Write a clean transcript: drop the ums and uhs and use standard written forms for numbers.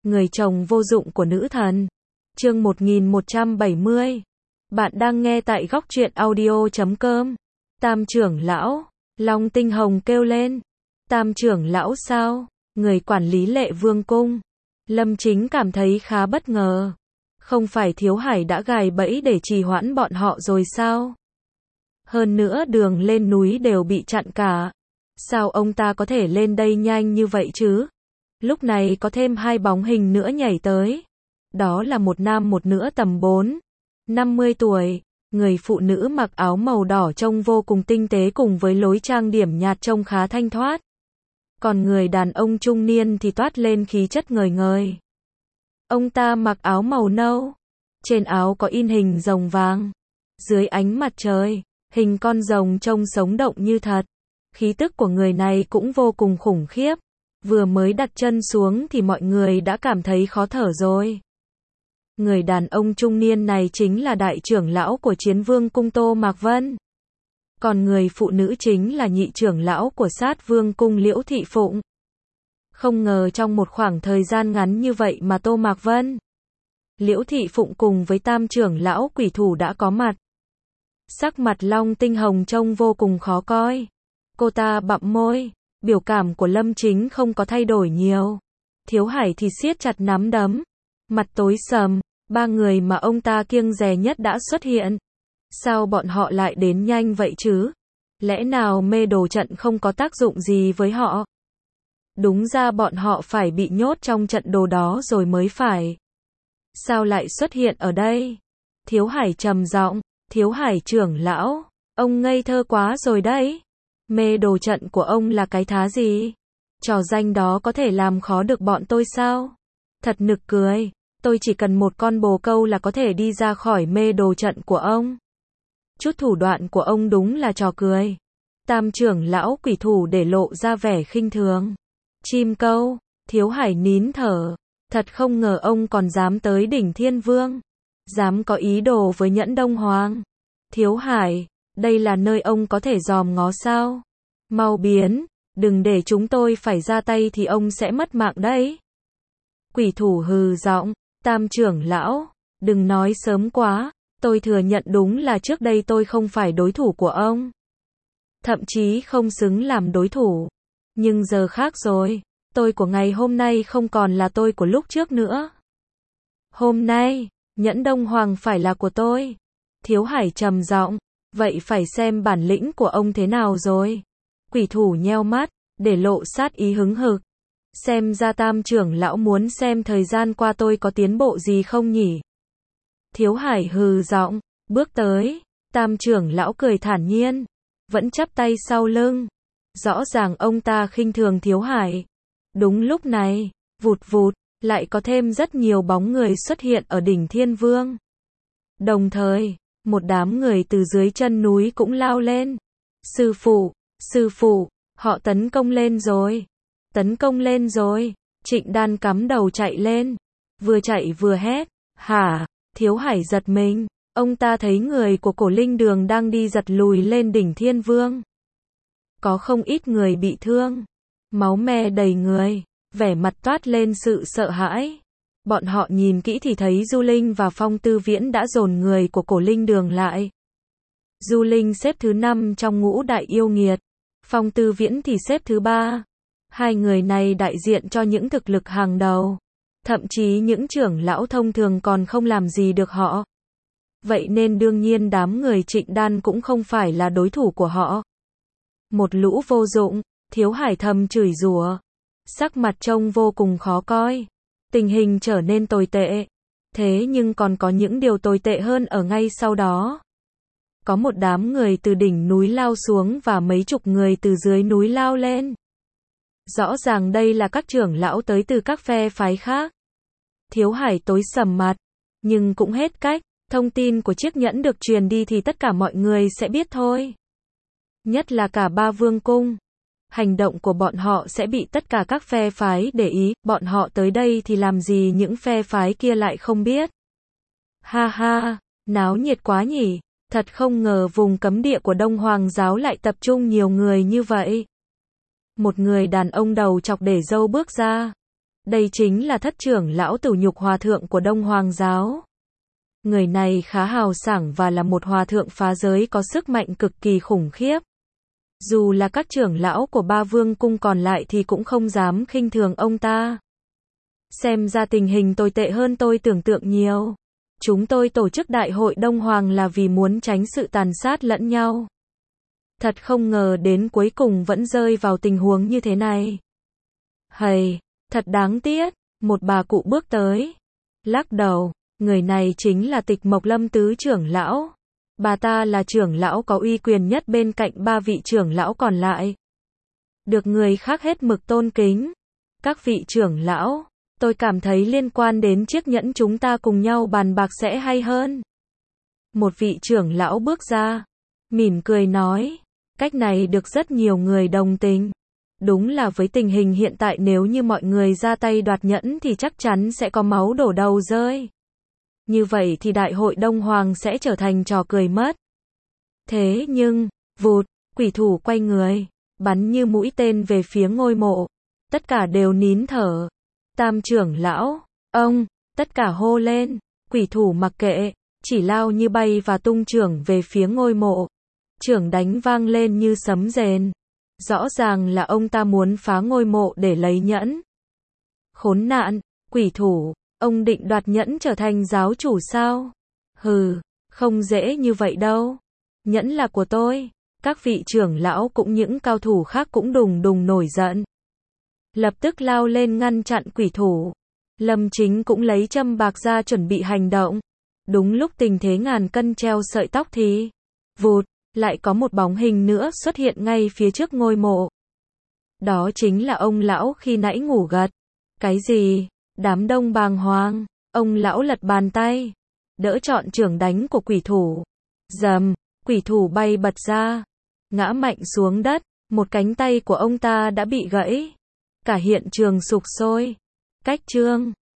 người chồng vô dụng của nữ thần. Chương 1170. Bạn đang nghe tại góc truyện audio.com. Tam trưởng lão, Long Tinh Hồng kêu lên. Tam trưởng lão sao? Người quản lý Lệ Vương cung. Lâm Chính cảm thấy khá bất ngờ. Không phải Thiếu Hải đã gài bẫy để trì hoãn bọn họ rồi sao? Hơn nữa đường lên núi đều bị chặn cả. Sao ông ta có thể lên đây nhanh như vậy chứ? Lúc này có thêm hai bóng hình nữa nhảy tới. Đó là một nam một nữ tầm 50 tuổi. Người phụ nữ mặc áo màu đỏ trông vô cùng tinh tế cùng với lối trang điểm nhạt trông khá thanh thoát. Còn người đàn ông trung niên thì toát lên khí chất ngời ngời. Ông ta mặc áo màu nâu. Trên áo có in hình rồng vàng. Dưới ánh mặt trời, hình con rồng trông sống động như thật. Khí tức của người này cũng vô cùng khủng khiếp. Vừa mới đặt chân xuống thì mọi người đã cảm thấy khó thở rồi. Người đàn ông trung niên này chính là đại trưởng lão của Chiến Vương cung Tô Mạc Vân. Còn người phụ nữ chính là nhị trưởng lão của Sát Vương cung Liễu Thị Phụng. Không ngờ trong một khoảng thời gian ngắn như vậy mà Tô Mạc Vân, Liễu Thị Phụng cùng với tam trưởng lão Quỷ Thủ đã có mặt. Sắc mặt Long Tinh Hồng trông vô cùng khó coi. Cô ta bặm môi, biểu cảm của Lâm Chính không có thay đổi nhiều. Thiếu Hải thì siết chặt nắm đấm, mặt tối sầm, ba người mà ông ta kiêng dè nhất đã xuất hiện. Sao bọn họ lại đến nhanh vậy chứ? Lẽ nào mê đồ trận không có tác dụng gì với họ? Đúng ra bọn họ phải bị nhốt trong trận đồ đó rồi mới phải. Sao lại xuất hiện ở đây? Thiếu Hải trầm giọng, Thiếu Hải trưởng lão, ông ngây thơ quá rồi đấy. Mê đồ trận của ông là cái thá gì? Trò danh đó có thể làm khó được bọn tôi sao? Thật nực cười, tôi chỉ cần một con bồ câu là có thể đi ra khỏi mê đồ trận của ông. Chút thủ đoạn của ông đúng là trò cười. Tam trưởng lão Quỷ Thủ để lộ ra vẻ khinh thường. Chim câu, Thiếu Hải nín thở. Thật không ngờ ông còn dám tới đỉnh Thiên Vương. Dám có ý đồ với Nhẫn Đông Hoàng. Thiếu Hải, đây là nơi ông có thể dòm ngó sao? Mau biến, đừng để chúng tôi phải ra tay thì ông sẽ mất mạng đấy. Quỷ Thủ hừ giọng, tam trưởng lão, đừng nói sớm quá, tôi thừa nhận đúng là trước đây tôi không phải đối thủ của ông. Thậm chí không xứng làm đối thủ. Nhưng giờ khác rồi, tôi của ngày hôm nay không còn là tôi của lúc trước nữa. Hôm nay, Nhẫn Đông Hoàng phải là của tôi. Thiếu Hải trầm giọng, vậy phải xem bản lĩnh của ông thế nào rồi. Quỷ Thủ nheo mắt, để lộ sát ý hứng hực. Xem ra tam trưởng lão muốn xem thời gian qua tôi có tiến bộ gì không nhỉ? Thiếu Hải hừ giọng, bước tới. Tam trưởng lão cười thản nhiên, vẫn chắp tay sau lưng. Rõ ràng ông ta khinh thường Thiếu Hải. Đúng lúc này, vụt vụt, lại có thêm rất nhiều bóng người xuất hiện ở đỉnh Thiên Vương. Đồng thời, một đám người từ dưới chân núi cũng lao lên. Sư phụ, họ tấn công lên rồi. Tấn công lên rồi. Trịnh Đan cắm đầu chạy lên. Vừa chạy vừa hét. Hả? Thiếu Hải giật mình. Ông ta thấy người của Cổ Linh Đường đang đi giật lùi lên đỉnh Thiên Vương. Có không ít người bị thương. Máu me đầy người. Vẻ mặt toát lên sự sợ hãi. Bọn họ nhìn kỹ thì thấy Du Linh và Phong Tư Viễn đã dồn người của Cổ Linh Đường lại. Du Linh xếp thứ 5 trong ngũ đại yêu nghiệt. Phong Tư Viễn thì xếp thứ 3. Hai người này đại diện cho những thực lực hàng đầu. Thậm chí những trưởng lão thông thường còn không làm gì được họ. Vậy nên đương nhiên đám người Trịnh Đan cũng không phải là đối thủ của họ. Một lũ vô dụng, Thiếu Hải thầm chửi rủa. Sắc mặt trông vô cùng khó coi. Tình hình trở nên tồi tệ. Thế nhưng còn có những điều tồi tệ hơn ở ngay sau đó. Có một đám người từ đỉnh núi lao xuống và mấy chục người từ dưới núi lao lên. Rõ ràng đây là các trưởng lão tới từ các phe phái khác. Thiếu Hải tối sầm mặt. Nhưng cũng hết cách. Thông tin của chiếc nhẫn được truyền đi thì tất cả mọi người sẽ biết thôi. Nhất là cả Ba Vương cung. Hành động của bọn họ sẽ bị tất cả các phe phái để ý. Bọn họ tới đây thì làm gì những phe phái kia lại không biết. Ha ha, náo nhiệt quá nhỉ. Thật không ngờ vùng cấm địa của Đông Hoàng giáo lại tập trung nhiều người như vậy. Một người đàn ông đầu chọc để râu bước ra. Đây chính là thất trưởng lão Tử Nhục Hòa Thượng của Đông Hoàng giáo. Người này khá hào sảng và là một hòa thượng phá giới có sức mạnh cực kỳ khủng khiếp. Dù là các trưởng lão của ba vương cung còn lại thì cũng không dám khinh thường ông ta. Xem ra tình hình tồi tệ hơn tôi tưởng tượng nhiều. Chúng tôi tổ chức đại hội Đông Hoàng là vì muốn tránh sự tàn sát lẫn nhau. Thật không ngờ đến cuối cùng vẫn rơi vào tình huống như thế này. Hầy, thật đáng tiếc. Một bà cụ bước tới. Lắc đầu, người này chính là Tịch Mộc Lâm tứ trưởng lão. Bà ta là trưởng lão có uy quyền nhất bên cạnh ba vị trưởng lão còn lại. Được người khác hết mực tôn kính. Các vị trưởng lão, tôi cảm thấy liên quan đến chiếc nhẫn chúng ta cùng nhau bàn bạc sẽ hay hơn. Một vị trưởng lão bước ra, mỉm cười nói, cách này được rất nhiều người đồng tình. Đúng là với tình hình hiện tại nếu như mọi người ra tay đoạt nhẫn thì chắc chắn sẽ có máu đổ đầu rơi. Như vậy thì đại hội Đông Hoàng sẽ trở thành trò cười mất. Thế nhưng, vụt, quỷ thủ quay người, bắn như mũi tên về phía ngôi mộ. Tất cả đều nín thở. Tam trưởng lão, ông, tất cả hô lên. Quỷ thủ mặc kệ, chỉ lao như bay và tung chưởng về phía ngôi mộ. Chưởng đánh vang lên như sấm rền. Rõ ràng là ông ta muốn phá ngôi mộ để lấy nhẫn. Khốn nạn, quỷ thủ, ông định đoạt nhẫn trở thành giáo chủ sao? Hừ, không dễ như vậy đâu. Nhẫn là của tôi. Các vị trưởng lão cũng những cao thủ khác cũng đùng đùng nổi giận. Lập tức lao lên ngăn chặn quỷ thủ. Lâm Chính cũng lấy châm bạc ra chuẩn bị hành động. Đúng lúc tình thế ngàn cân treo sợi tóc thì vụt, lại có một bóng hình nữa xuất hiện ngay phía trước ngôi mộ. Đó chính là ông lão khi nãy ngủ gật. Cái gì? Đám đông bàng hoàng. Ông lão lật bàn tay, đỡ trọn chưởng đánh của quỷ thủ. Rầm, quỷ thủ bay bật ra, ngã mạnh xuống đất. Một cánh tay của ông ta đã bị gãy. Cả hiện trường sục sôi. Cách chương